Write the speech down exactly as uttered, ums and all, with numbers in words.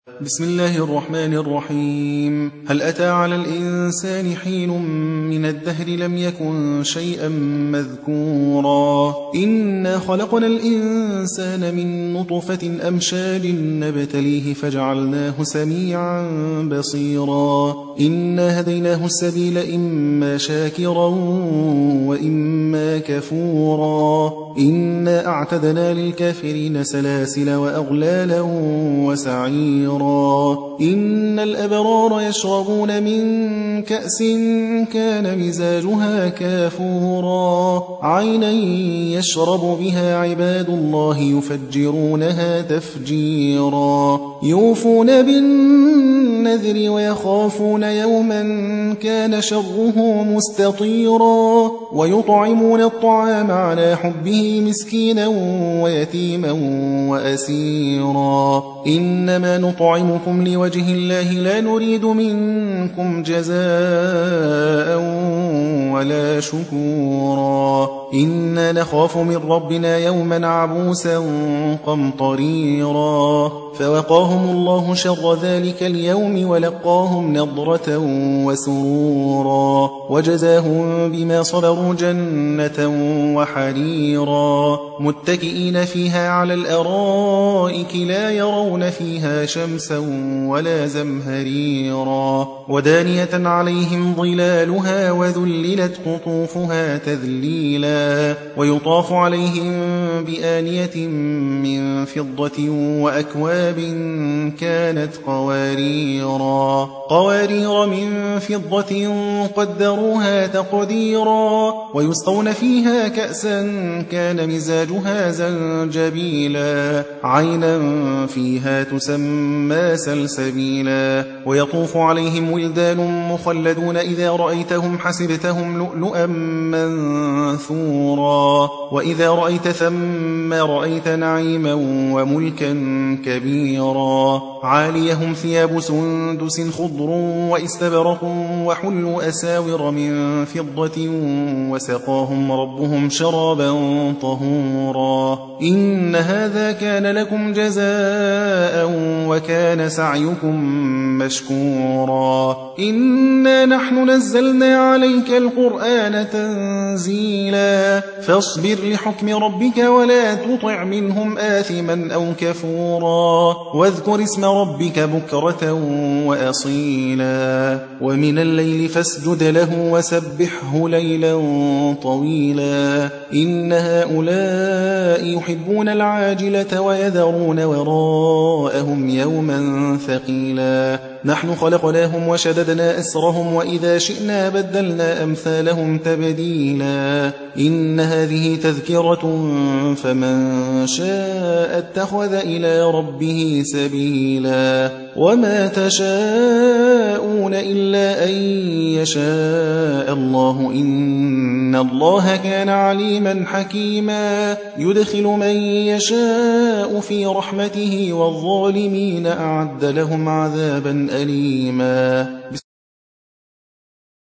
بسم الله الرحمن الرحيم. هل أتى على الإنسان حين من الدهر لم يكن شيئا مذكورا إنا خلقنا الإنسان من نطفة أمشاج نبتليه فجعلناه سميعا بصيرا إنا هديناه السبيل إما شاكرا وإما كفورا إنا أعتدنا للكافرين سلاسل وأغلالا وسعيرا إن الأبرار يشربون من كأس كان مزاجها كافورا عينا يشرب بها عباد الله يفجرونها تفجيرا يوفون بالنذر ويخافون يوما كان شره مستطيرا ويطعمون الطعام على حبه مسكينا ويتيما وأسيرا إنما نطعمكم لوجه الله لا نريد منكم جزاء ولا شكورا إنا نخاف من ربنا يوما عبوسا قمطريرا فوقاهم الله شر ذلك اليوم ولقاهم نضرة وسرورا وجزاهم بما صبروا جنة وحريرا متكئين فيها على الأرائك لا يرون فيها شمسا ولا زمهريرا ودانية عليهم ظلالها وذللت قطوفها تذليلا ويطاف عليهم بآنية من فضة وأكواب كانت قواريرا قوارير من فضة قدروها تقديرا ويسقون فيها كأسا كان مزاجها زنجبيلا عينا فيها تسمى سلسبيلا ويطوف عليهم ولدان مخلدون إذا رأيتهم حسبتهم لؤلؤا منثورا وإذا رأيت ثم رأيت نعيما وملكا كبيرا عاليهم ثياب سندس خضر وإستبرق وحلوا أساور من فضة وسقاهم ربهم شرابا طهورا إن هذا كان لكم جزاء وكان سعيكم مشكورا إنا نحن نزلنا عليك القرآن تنزيلا فاصبر لحكم ربك ولا تطع منهم آثما أو كفورا واذكر اسم ربك بكرة وأصيلا ومن الليل فاسجد له وسبحه ليلا طويلا إن هؤلاء يحبون العاجلة ويذرون وراءهم يوما ثقيلا نحن خلقناهم وشددنا أسرهم وإذا شئنا بدلنا أمثالهم تبديلا إن هذه تذكرة فمن شاء اتخذ إلى ربه سبيلا وما تشاءون إلا أن يشاء الله إن الله كان عليما حكيما يدخل من يشاء في رحمته والظالمين أعد لهم عذابا أليما.